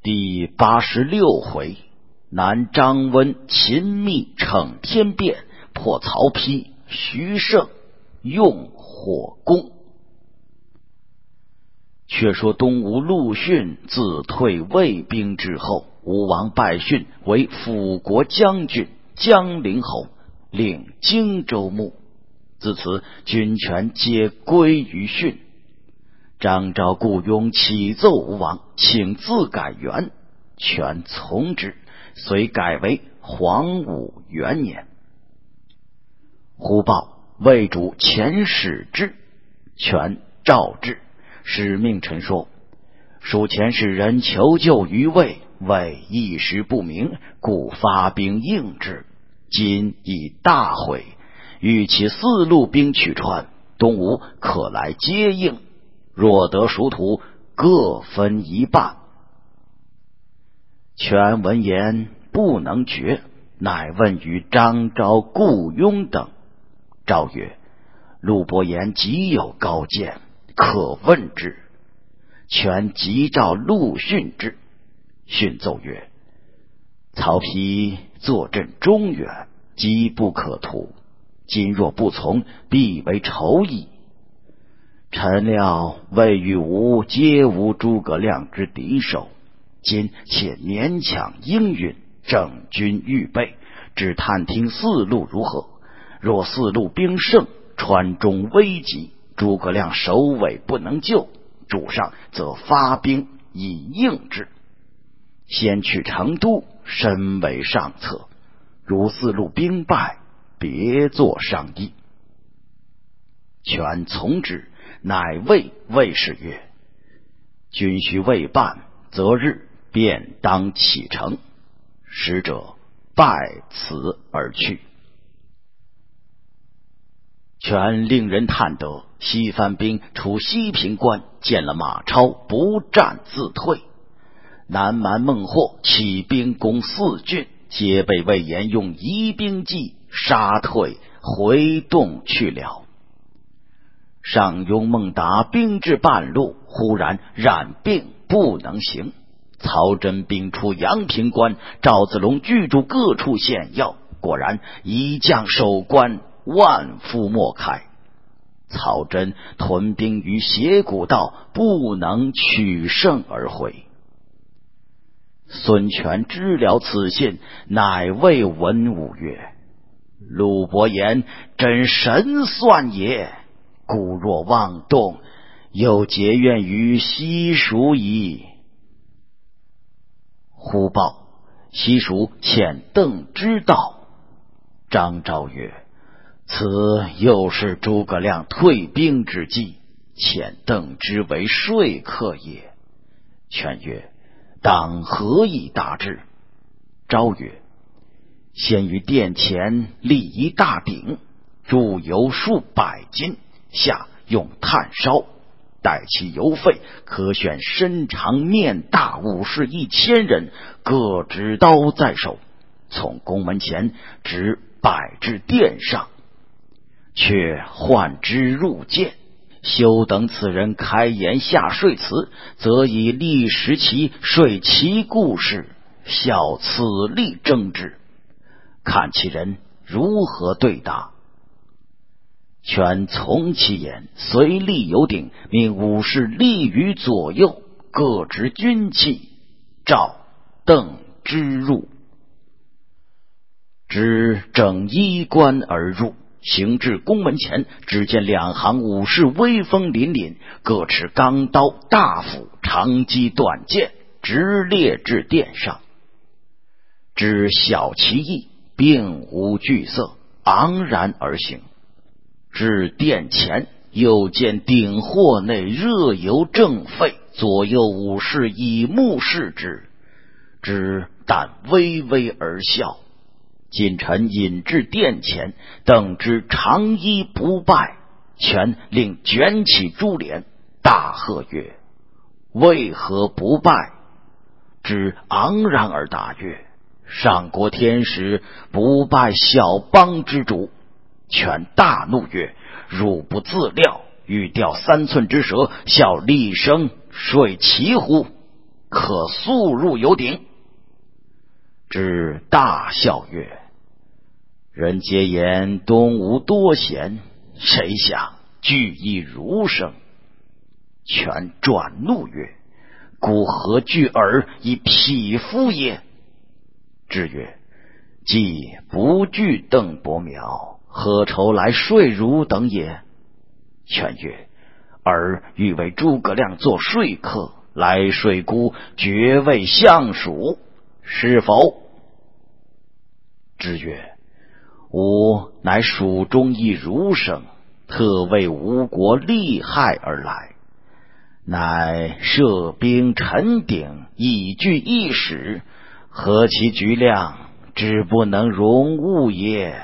第86回，南张温秦密逞天变，破曹丕徐盛用火攻。却说东吴陆逊自退魏兵之后，吴王拜逊为辅国将军、江陵侯，领荆州牧。自此军权皆归于逊。张昭雇佣启奏吴王，请自改元，权从之，遂改为黄武元年。忽报魏主遣使至，权召之，使命臣说：属前使人求救于魏，魏一时不明，故发兵应之。今已大毁，欲其4路兵取川，东吴可来接应。若得属土，各分一半。权闻言不能决，乃问于张昭、顾雍等。昭曰：陆伯言极有高见，可问之。权即召陆逊之。逊奏曰：曹丕坐镇中原，机不可图，今若不从，必为仇矣。臣料魏与吴皆无诸葛亮之敌手，今且勉强应允，整军预备，只探听4路如何。若4路兵胜，川中危急，诸葛亮首尾不能救，主上则发兵以应之。先去成都，身为上策。如4路兵败，别作商议。权从之，乃谓魏氏曰：君须未办，择日便当启程。使者拜辞而去。权令人探得西番兵出西平关，见了马超，不战自退。南蛮孟获起兵攻4郡，皆被魏延用疑兵计杀退，回洞去了。上庸孟达兵至半路，忽然染病不能行。曹真兵出阳平关，赵子龙居住各处险要，果然一将守关，万夫莫开。曹真屯兵于斜谷道，不能取胜而回。孙权知了此信，乃谓文武曰：陆伯言真神算也，故若妄动，又结怨于西蜀矣。忽报西蜀遣邓之道。张昭曰：此又是诸葛亮退兵之计，遣邓之为说客也。权曰：当何以答之？昭曰：先于殿前立一大鼎，注油数百斤，下用炭烧，待其油沸，可选身长面大武士1000人，各执刀在手，从宫门前直摆至殿上，却唤之入见。休等此人开言下说辞，则以历时其说其故事，效此例争之，看其人如何对答。权从其言，随立有鼎，命武士立于左右，各执军器，召邓之入。之整衣冠而入，行至宫门前，只见2行武士威风凛凛，各持钢刀、大斧、长戟、短剑，直列至殿上。知晓其意，并无惧色，昂然而行。至殿前，又见鼎货内热油正沸，左右武士以目视之，只但微微而笑。近臣引至殿前，邓之长衣不败，权令卷起珠帘，大喝曰：为何不败？之昂然而答曰：上国天时，不败小邦之主。权大怒曰：汝不自料，欲钓3寸之蛇，笑厉声说其乎？ 可速入油鼎。之大笑曰：人皆言东吴多贤，谁想俱亦儒生。权转怒曰：故何惧尔以匹夫也？之曰：既不惧邓伯苗，何愁来说儒等也？权曰：尔欲为诸葛亮做说客，来说孤爵位相属，是否？之曰：吾乃蜀中一儒生，特为吴国利害而来，乃设兵陈鼎，以拒一时，何其局量，只不能容物也。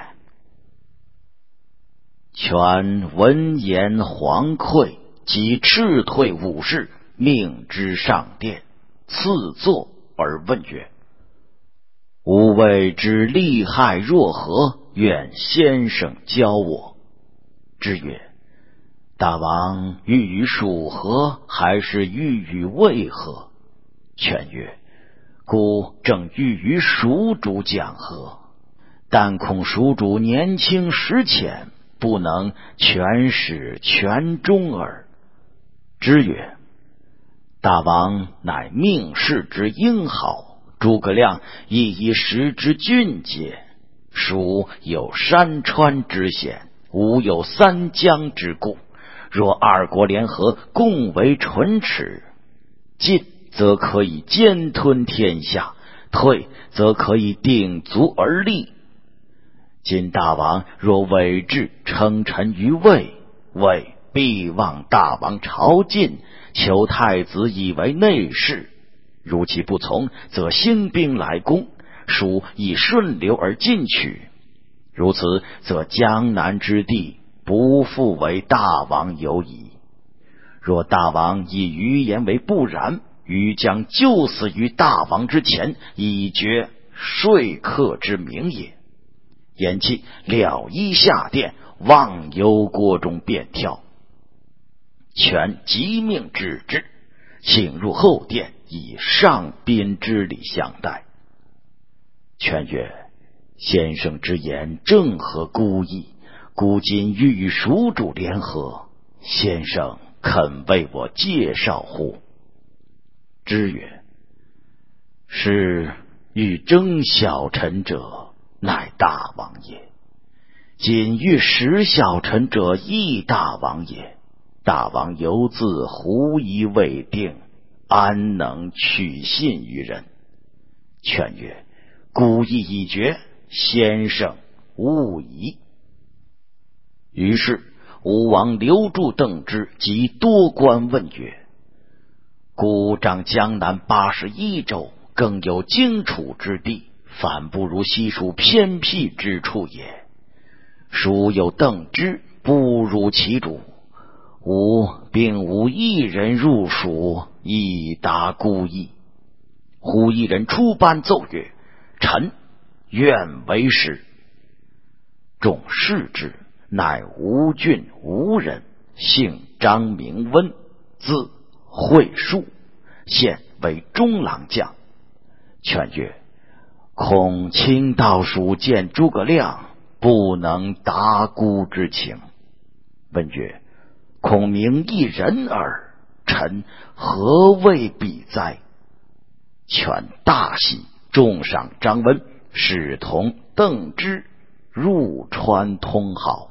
权闻言惶愧，即斥退武士，命之上殿，赐座而问曰：吾谓之利害若何？愿先生教我。之曰：大王欲与蜀和，还是欲与魏和？权曰：孤正欲与蜀主讲和，但恐蜀主年轻识浅，不能全始全终耳。之曰：大王乃命世之英豪，诸葛亮亦以时之俊杰，蜀有山川之险，吴有三江之固，若二国联合，共为唇齿，进则可以兼吞天下，退则可以鼎足而立。今大王若委质称臣于魏，魏必望大王朝觐，求太子以为内侍，如其不从，则兴兵来攻，蜀以顺流而进取，如此，则江南之地不复为大王有矣。若大王以余言为不然，余将就死于大王之前，以绝说客之名也。言讫，了衣下殿，忘忧锅中便跳。权即命止之，请入后殿，以上宾之礼相待。权曰：先生之言正合孤意，孤今欲与蜀主联合，先生肯为我介绍乎？之曰：是欲征小臣者，乃大王也；仅欲使小臣者，亦大王也。大王犹自狐疑未定，安能取信于人？权曰：孤意已决，先生勿疑。于是吴王留住邓芝及多官问曰：孤掌江南81州，更有荆楚之地，反不如西蜀偏僻之处也。蜀有邓芝，不如其主，吾并无一人入蜀，以达孤意。忽一人出班奏曰：臣愿为使。众视之，乃吴郡吴人，姓张，名温，字惠树，现为中郎将。权曰：恐卿到蜀见诸葛亮，不能达孤之情。问曰：孔明一人耳，臣何谓比哉？权大喜，重赏张温，使同邓芝入川通好。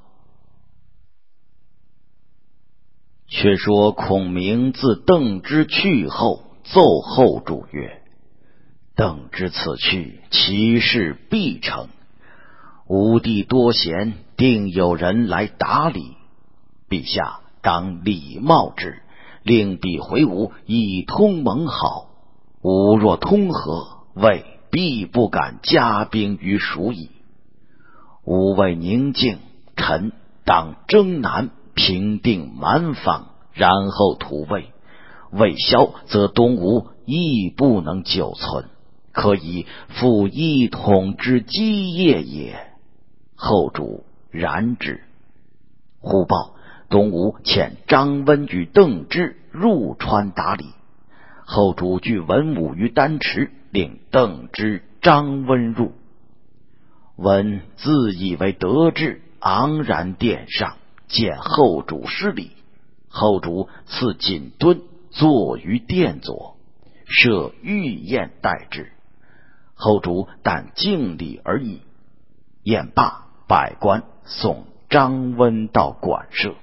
却说孔明自邓芝去后，奏后主曰：邓芝此去，其事必成。吴地多贤，定有人来打理。陛下当礼貌之，令彼回吴，以通盟好。吴若通和，魏必不敢加兵于蜀矣。吴魏宁静，臣当征南，平定蛮方，然后图魏。魏消，则东吴亦不能久存，可以复一统之基业也。后主然之。忽报东吴遣张温与邓芝入川打理。 后主具文武于丹池，令邓芝、张温入。温自以为得志，昂然殿上，见后主施礼。后主赐锦墩，坐于殿左，设御宴待之。后主但敬礼而已。宴罢，百官送张温到馆舍。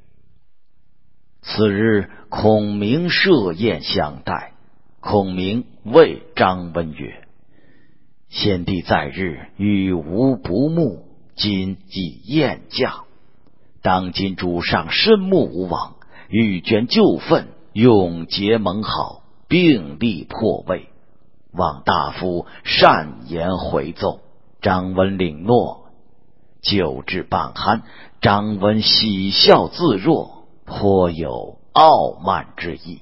次日，孔明设宴相待。孔明谓张温曰：先帝在日与吾不睦，今已宴驾。当今主上深慕吾往，欲捐旧愤，永结盟好，并力破魏。望大夫善言回奏。张温领诺。酒至半酣，张温喜笑自若，颇有傲慢之意。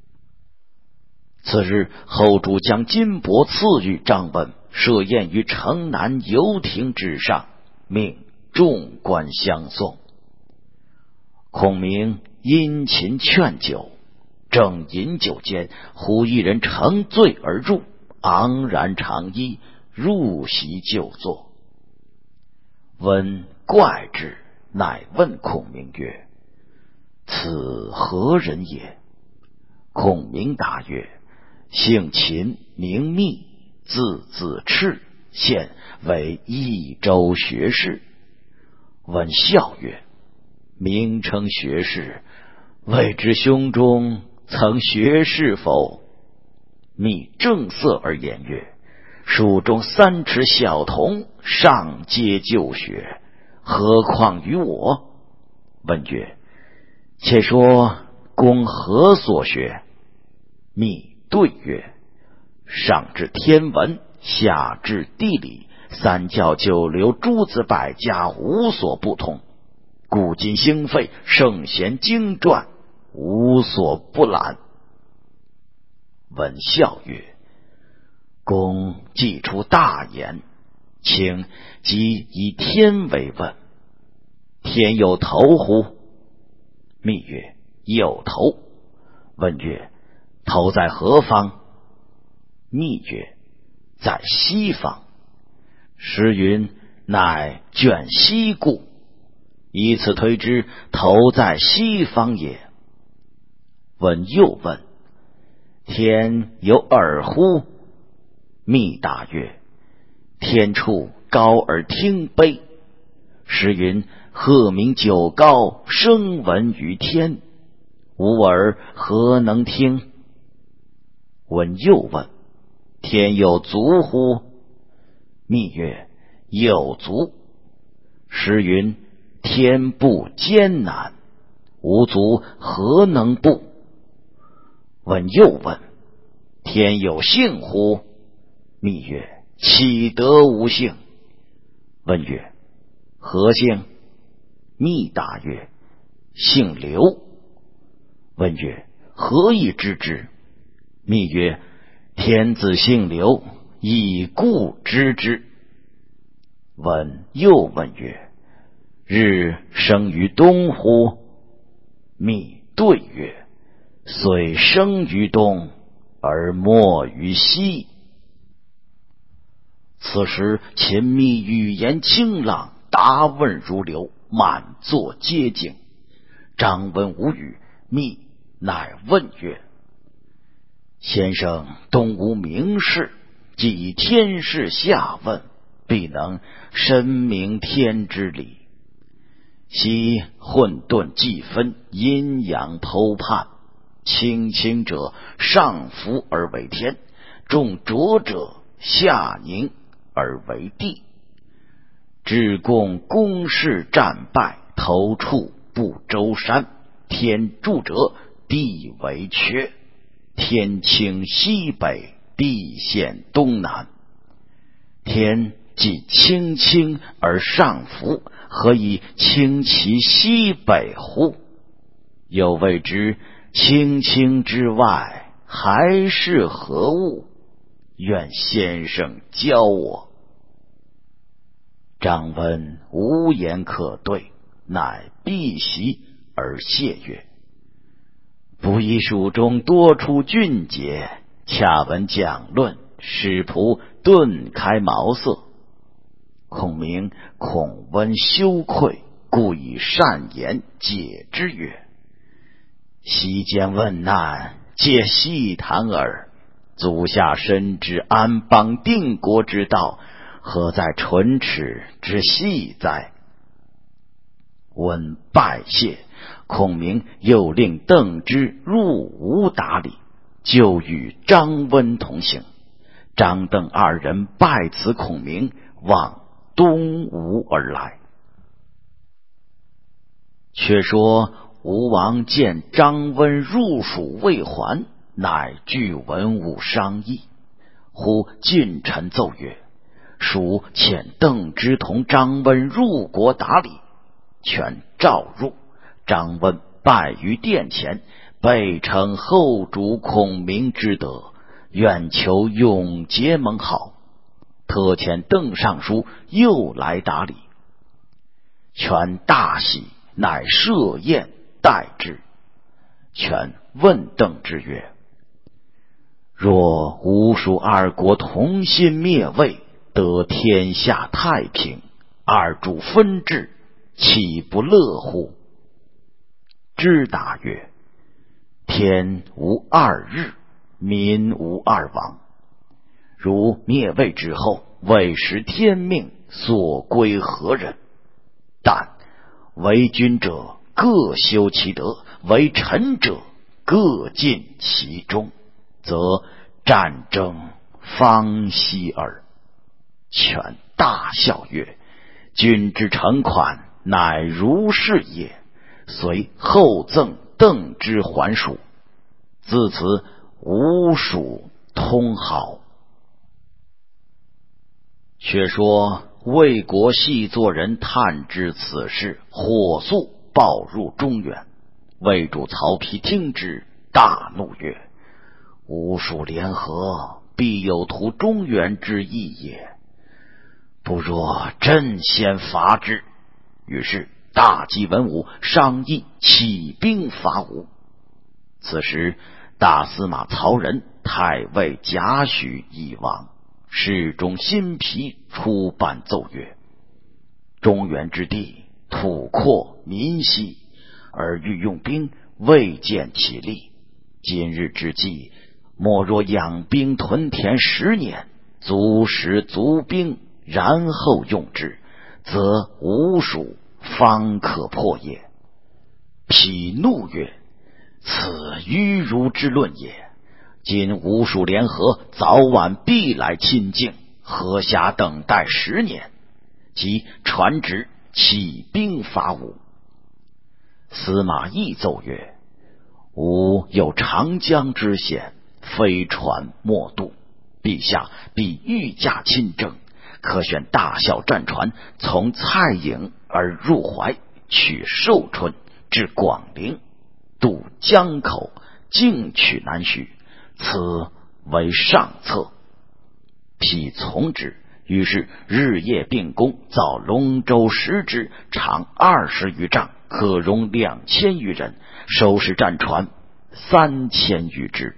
次日，后主将金帛赐予张温，设宴于城南游亭之上，命众官相送。孔明殷勤劝酒，正饮酒间，忽一人乘醉而入，昂然长揖，入席就坐。温怪之，乃问孔明曰：此何人也？孔明答曰：姓秦，名密，字子赤，现为益州学士。温笑曰：名称学士，未知胸中曾学士否？密正色而言曰：蜀中3尺小童，上皆就学，何况于我？问曰：且说公何所学？密对曰：上至天文，下至地理，3教9流，诸子百家，无所不通。古今兴废，圣贤经传，无所不览。温笑曰：公既出大言，请即以天为问。天有头乎？密曰：有头。问曰：头在何方？密曰：在西方。时云：乃卷西故，以此推之，头在西方也。问又问：天有耳乎？密答曰：天处高而听悲。时云：鹤鸣九高，声闻于天。无耳何能听？问又问：天有足乎？密曰：有足。时云：天不艰难，无足何能步？问又问：天有性乎？密曰：岂得无性？问曰：何性？密答曰：姓刘。问曰：何以知之？密曰：天子姓刘，以故知之。问又问曰：日生于东乎？密对曰：虽生于东，而没于西。此时秦密语言清朗，答问如流，满座皆惊。张温无语，密乃问曰：先生东无名士，既以天事下问，必能深明天之理。昔混沌既分，阴阳剖判，轻轻者上浮而为天，重浊者下凝而为地。至共公事战败，头触不周山，天柱者地为缺，天倾西北，地陷东南。天既轻轻而上浮，何以倾其西北乎？又谓之轻轻之外，还是何物？愿先生教我。张温无言可对，乃避席而谢曰： 不意蜀中多出俊杰，恰闻讲论，使仆顿开茅塞。孔明恐温羞愧，故以善言解之曰：席间问难，皆细谈耳。足下深知安邦定国之道，何在唇齿之细哉？闻拜谢，孔明又令邓芝入吴打理，就与张温同行。张邓二人拜辞孔明，往东吴而来。却说吴王见张温入蜀未还，乃据文武商议。忽近臣奏曰：蜀遣邓芝同张温入国打理。权召入，张温拜于殿前，备称后主孔明之德，愿求永结盟好。特遣邓尚书又来打理。权大喜，乃设宴待之。权问邓芝曰：若吴蜀二国同心灭魏，得天下太平，二主分治，岂不乐乎？芝答曰：天无二日，民无二王。如灭魏之后，未识天命，所归何人？但为君者各修其德，为臣者各尽其忠，则战争方息耳。权大笑曰：君之诚款，乃如是也。遂后赠邓芝还蜀。自此吴蜀通好。却说魏国细作人探知此事，火速报入中原。魏主曹丕听之，大怒曰：吴蜀联合，必有图中原之意也，不若朕先伐之。于是大集文武，商议起兵伐吴。此时大司马曹仁、太尉贾诩已亡，侍中辛毗出版奏曰：中原之地，土阔民稀，而欲用兵，未见其利。今日之计，莫若养兵屯田10年，足食足兵，然后用之，则吴蜀方可破也。丕怒曰：此愚儒之论也。今吴蜀联合，早晚必来侵境，何暇等待10年？即传旨起兵伐吴。司马懿奏曰：吴有长江之险，非船莫渡，陛下必御驾亲征，可选大小战船，从蔡颍而入淮，取寿春，至广陵，渡江口，径取南徐，此为上策。丕从之，于是日夜并工，造龙舟10只，长20余丈，可容2000余人，收拾战船3000余只。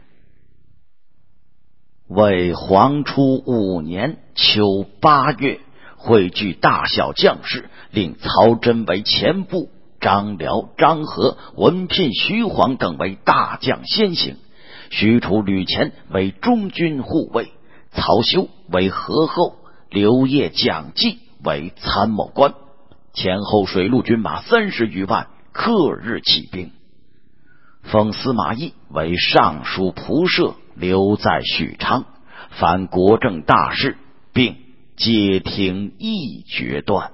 为黄初5年秋8月，汇聚大小将士，令曹真为前部，张辽、张合、文聘、徐晃等为大将先行，许褚、吕虔为中军护卫，曹休为合后，刘烨、蒋济为参谋官，前后水陆军马30余万，克日起兵。封司马懿为尚书仆射，留在许昌，凡国政大事，并皆听议决断。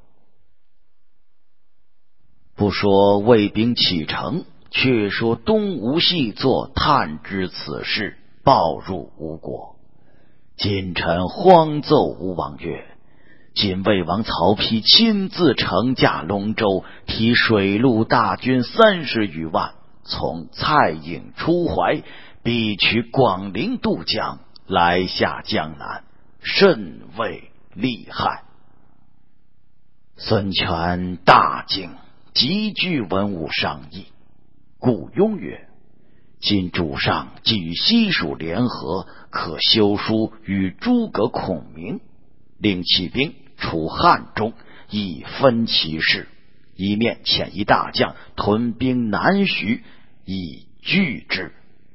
不说魏兵启程，却说东吴细作探知此事，报入吴国。近臣慌奏吴王曰：今魏王曹丕亲自乘驾龙舟，提水陆大军30余万，从蔡颍出淮，必取广陵渡江，来下江南，甚为厉害。孙权大惊，急聚文武商议。顾雍曰： 今主上既与西蜀联合，可修书与诸葛孔明，令起兵出汉中，以分其势，一面遣一大将屯兵南徐，以拒之。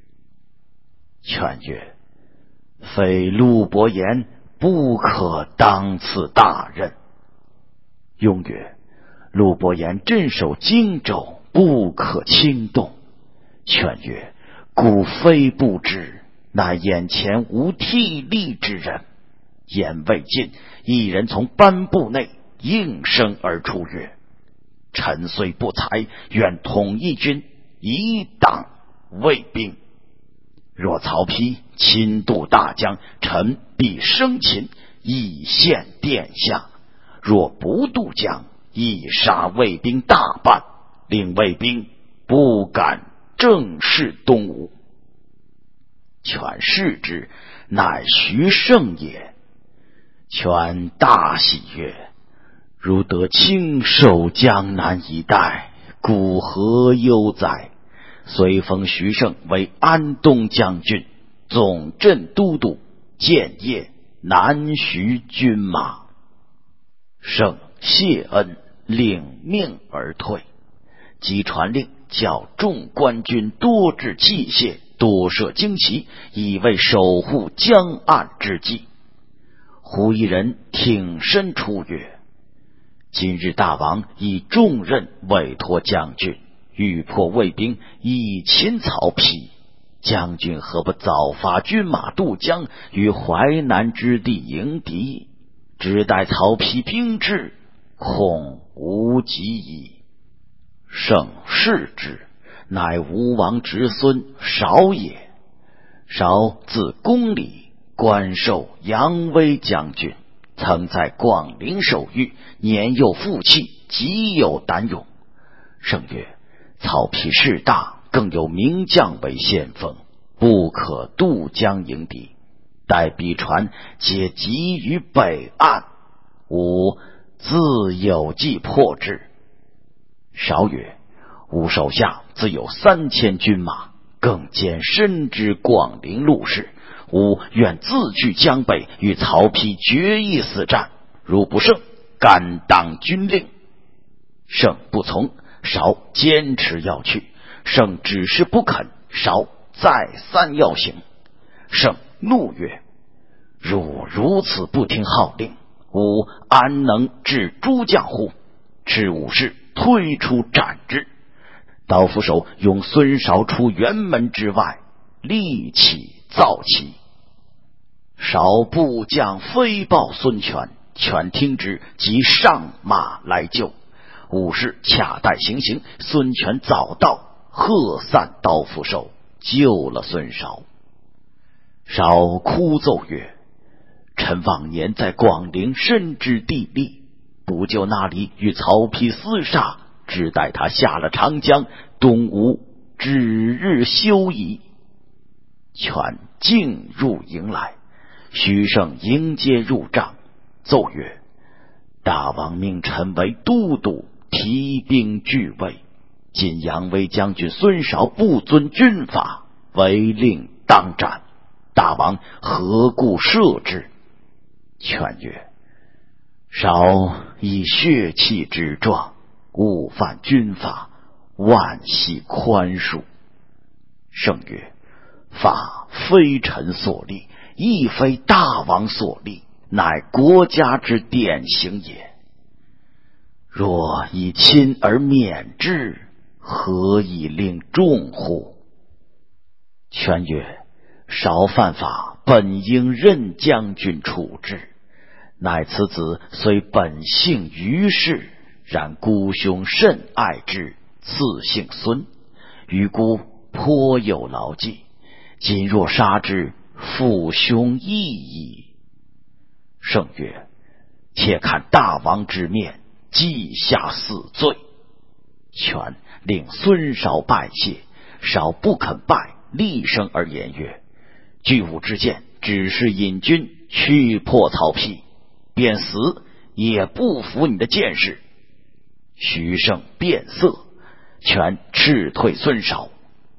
劝曰：非陆伯言，不可当此大任。雍曰：陆伯言镇守荆州，不可轻动。劝曰：故非不知，乃眼前无替力之人。言未尽，一人从班部内应声而出曰：臣虽不才，愿统一军，以挡魏兵。若曹丕亲渡大江，臣必生擒，以献殿下；若不渡江，亦杀魏兵大半，令魏兵不敢正视东吴。权视之，乃徐盛也。权大喜曰：如得亲守江南一带，故何忧哉？遂封徐盛为安东将军、总镇都督、建业、南徐军马。盛谢恩，领命而退。即传令叫众官军多置器械，多设旌旗，以为守护江岸之计。忽一人挺身出曰：今日大王以重任委托将军，欲破魏兵，以擒曹丕，将军何不早发军马渡江，于淮南之地迎敌？只待曹丕兵至，恐无及矣。盛视之，乃吴王侄孙韶也。韶字公理，官授扬威将军，曾在广陵守御，年幼负气，极有胆勇。盛曰：曹丕势大，更有名将为先锋，不可渡江迎敌，待彼船皆集于北岸，吾自有计破之。韶曰：吾手下自有3000军马，更兼深知广陵路事，吾愿自去江北，与曹丕决一死战，如不胜，甘当军令。盛不从，韶坚持要去，盛只是不肯，韶再三要行。盛怒曰：汝如此不听号令，吾安能治诸将乎？持武士推出斩之。刀斧手拥孙韶出辕门之外，立起造旗。韶部将飞报孙权，权听之，即上马来救。武士恰待行刑，孙权早到，喝散刀斧手，救了孙韶。韶哭奏曰：臣往年在广陵深知地利，不就那里与曹丕厮杀，只待他下了长江，东吴指日休矣。权进入营来，徐盛迎接入帐，奏曰：大王命臣为都督，提兵拒魏，今扬威将军孙韶不遵军法，违令当斩，大王何故赦之？权曰：韶以血气之状，误犯军法，万系宽恕。盛曰：法非臣所立，亦非大王所立，乃国家之典型也。若以轻而免之，何以令重乎？权曰：韶犯法，本应任将军处置，乃此子虽本姓于氏，然孤兄甚爱之，赐姓孙，于孤颇有牢记，今若杀之，父兄义矣。盛曰：且看大王之面，记下死罪。权令孙韶拜谢，韶不肯拜，厉声而言曰：据吾之见，只是引军去破曹丕，便死也不服你的见识。徐盛变色，权斥退孙韶，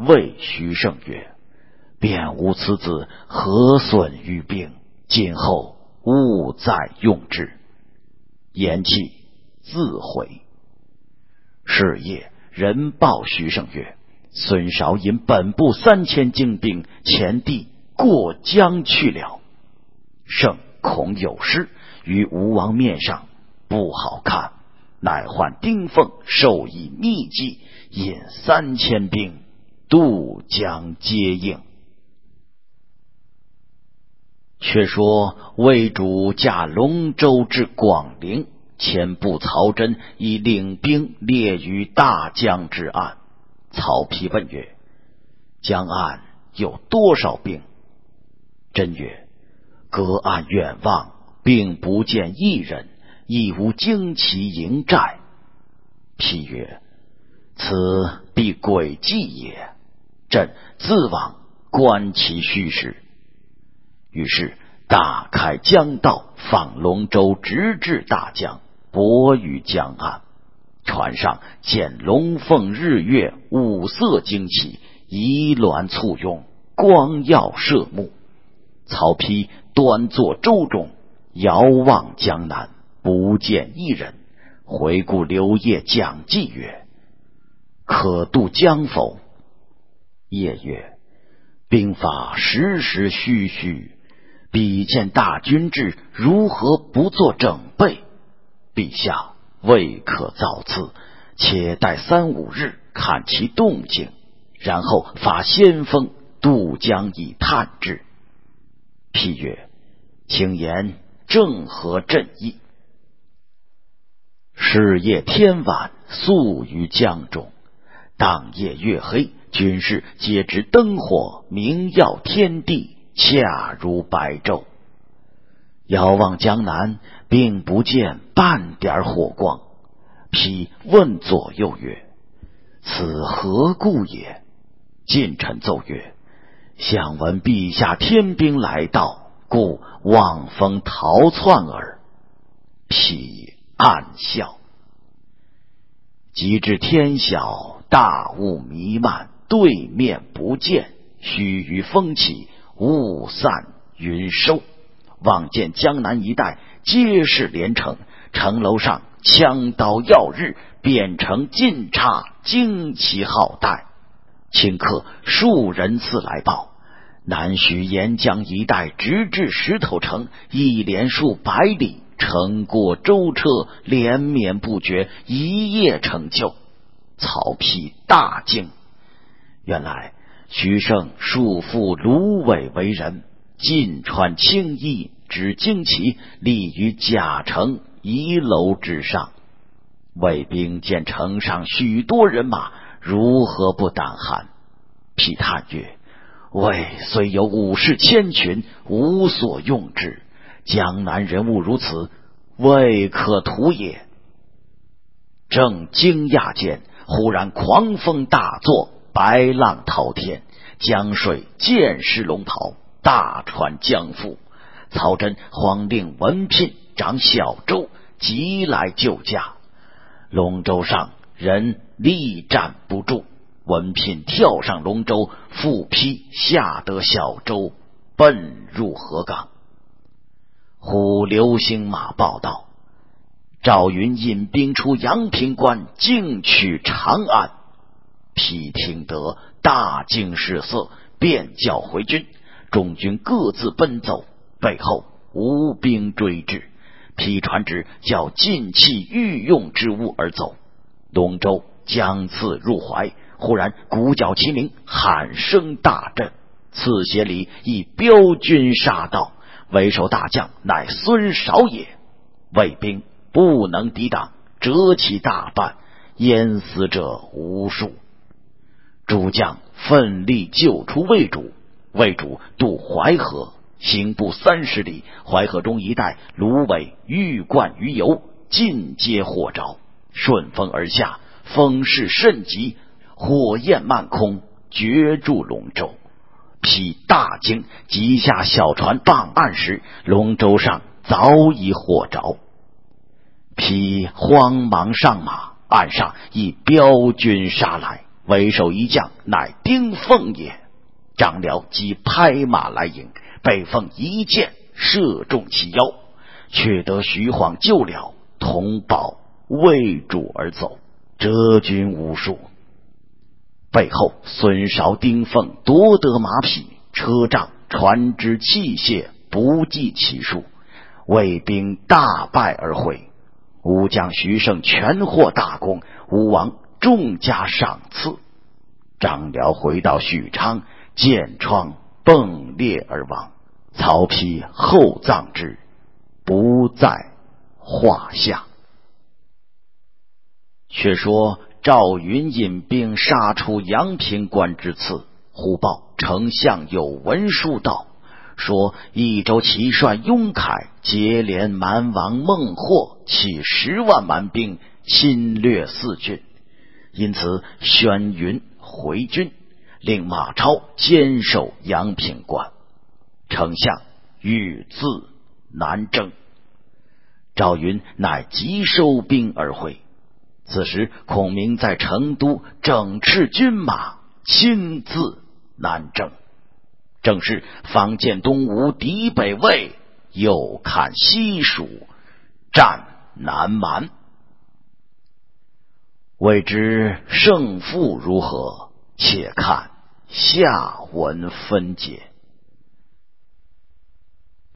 谓徐盛曰：便无此子，何损于兵？今后勿再用之。言讫，自回。是夜，人报徐盛曰：孙绍引本部3000精兵前地过江去了。盛恐有失，于吴王面上不好看，乃唤丁奉授以秘计，引3000兵渡江接应。却说魏主驾龙舟至广陵，前部曹真已领兵列于大江之岸。曹丕问曰：江岸有多少兵？真曰：隔岸远望，并不见一人，亦无旌旗营寨。丕曰：此必诡计也，朕自往观其虚实。于是大开江道，放龙舟直至大江，泊于江岸。船上见龙凤日月五色旌旗，仪峦簇拥，光耀射目。曹丕端坐舟中，遥望江南，不见一人，回顾刘烨讲计曰：可渡江否？烨曰：兵法时时虚虚，比见大军至，如何不做整备？陛下未可造次，且待3-5日，看其动静，然后发先锋渡江以探之。丕曰：请言正合朕意。是夜天晚，宿于江中。当夜月黑，军士皆知灯火，明耀天地，恰如白昼。遥望江南，并不见半点火光。丕问左右曰：此何故也？近臣奏曰：想闻陛下天兵来到，故望风逃窜耳。丕暗笑。及至天晓，大雾弥漫，对面不见，须臾风起，雾散云收。望见江南一带皆是连城，城楼上枪刀耀日，变成尽插，旌旗浩带。顷刻数人次来报，南徐沿江一带直至石头城，一连数百里，城过舟车，连绵不绝，一夜成就。曹丕大惊，原来徐盛束缚芦苇为人，尽穿青衣，执旌旗，立于甲城仪楼之上。卫兵见城上许多人马，如何不胆寒？丕叹曰：魏虽有武士千群，无所用之，江南人物如此，未可图也。正惊讶间，忽然狂风大作，白浪滔天，江水溅湿龙袍，大船将覆。曹真慌令文聘掌小舟，急来救驾。龙舟上人力战不住，文聘跳上龙舟，复披下得小舟，奔入河港。忽流星马报道，赵云引兵出阳平关，径取长安。丕听得，大惊失色，便叫回军，众军各自奔走，背后无兵追至。丕传旨，叫尽弃御用之物而走。龙舟将次入怀，忽然鼓角齐鸣，喊声大震。刺斜里一彪军杀到，为首大将乃孙绍也。魏兵不能抵挡，折其大半，淹死者无数。诸将奋力救出魏主，魏主渡淮河，行不30里，淮河中一带芦苇、玉冠、鱼油尽皆火着，顺风而下，风势甚急，火焰漫空，绝住龙舟。丕大惊，急下小船傍岸时，龙舟上早已火着。丕慌忙上马，岸上一彪军杀来， 为首一将乃丁奉也。张辽即拍马来迎，被奉一箭射中其腰，却得徐晃救了，同保魏主而走，折军无数。背后孙绍、丁奉夺得马匹、车仗、船只、器械不计其数，魏兵大败而回。武将徐盛全获大功，吴王重加赏赐。张辽回到许昌，箭疮迸裂而亡，曹丕厚葬之，不在话下。却说赵云引兵杀出阳平关之次，忽报丞相有文书到，说益州骑帅雍凯结连蛮王孟获，起10万蛮兵侵略4郡，因此宣云回军，令马超坚守阳平关。丞相欲自南征，赵云乃急收兵而回。此时孔明在成都整饬军马，亲自南征。正是方见东吴敌北魏，又看西蜀战南蛮。未知胜负如何，且看下文分解。